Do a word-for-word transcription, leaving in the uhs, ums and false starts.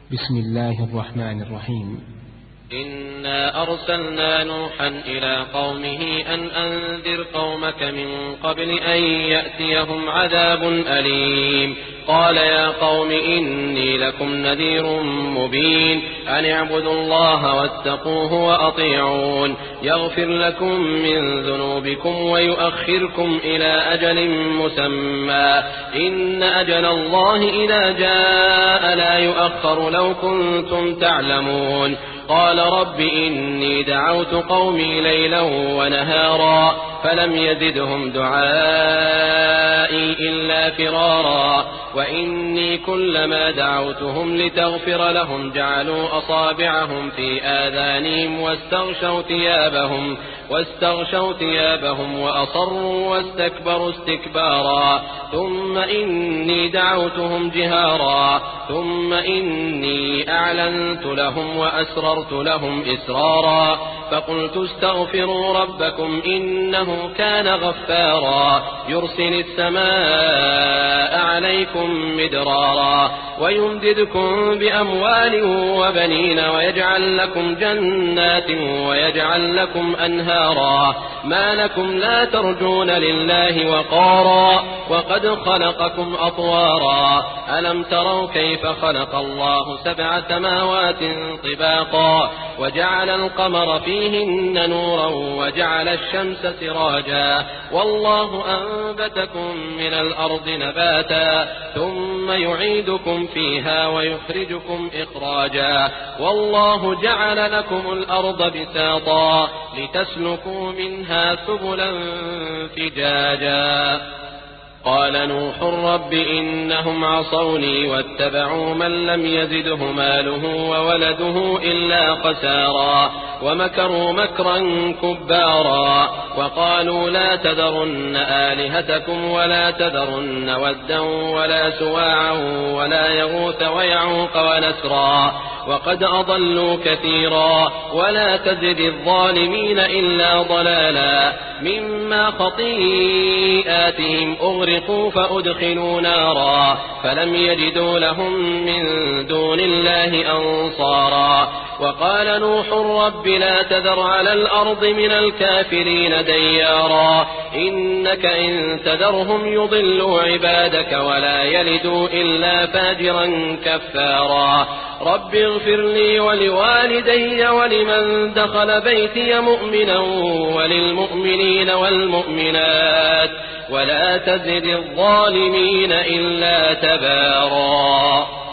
بسم الله الرحمن الرحيم. إنا أرسلنا نوحا إلى قومه أن أنذر قومك من قبل أن يأتيهم عذاب أليم. قال يا قوم إني لكم نذير مبين أن اعبدوا الله واتقوه وأطيعون يغفر لكم من ذنوبكم ويؤخركم إلى أجل مسمى إن أجل الله إذا جاء لا يؤخر لو كنتم تعلمون. قال رب إني دعوت قومي ليلا ونهارا فلم يزدهم دعائي إلا فرارا وإني كلما دعوتهم لتغفر لهم جعلوا أصابعهم في آذانهم واستغشوا ثيابهم واستغشوا ثيابهم وأصروا واستكبروا استكبارا ثم إني دعوتهم جهارا ثم إني أعلنت لهم وأسررت لهم إسرارا فقلت استغفروا ربكم إنه كان غفارا يرسل السماء عليكم مدرارا ويمددكم بأموال وبنين ويجعل لكم جنات ويجعل لكم أنهارا ما لكم لا ترجون لله وقارا وقد خلقكم أطوارا ألم تروا كيف خلق الله سبع سماوات طباقا وجعل القمر فيهن نورا وجعل الشمس سراجا والله أنبتكم من الأرض نباتا ثم يعيدكم فيها ويخرجكم إخراجا والله جعل لكم الأرض بساطا لتسلكوا منها سبلا فجاجا. قال نوح رب إنهم عصوني واتبعوا من لم يزده ماله وولده إلا خسارا ومكروا مكرا كبارا وقالوا لا تذرن آلهتكم ولا تذرن ودا ولا سواعا ولا يغوث ويعوق ونسرا وقد أضلوا كثيرا ولا تزد الظالمين إلا ضلالا مما خطيئاتهم أغرقوا فأدخلوا نارا فلم يجدوا لهم من دون الله أنصارا. وقال نوح رب لا تذر على الأرض من الكافرين ديارا إنك إن تذرهم يضلوا عبادك ولا يلدوا إلا فاجرا كفارا. رب اغفر لي ولوالدي ولمن دخل بيتي مؤمنا وللمؤمنين والمؤمنات ولا تزد الظالمين إلا تبارا.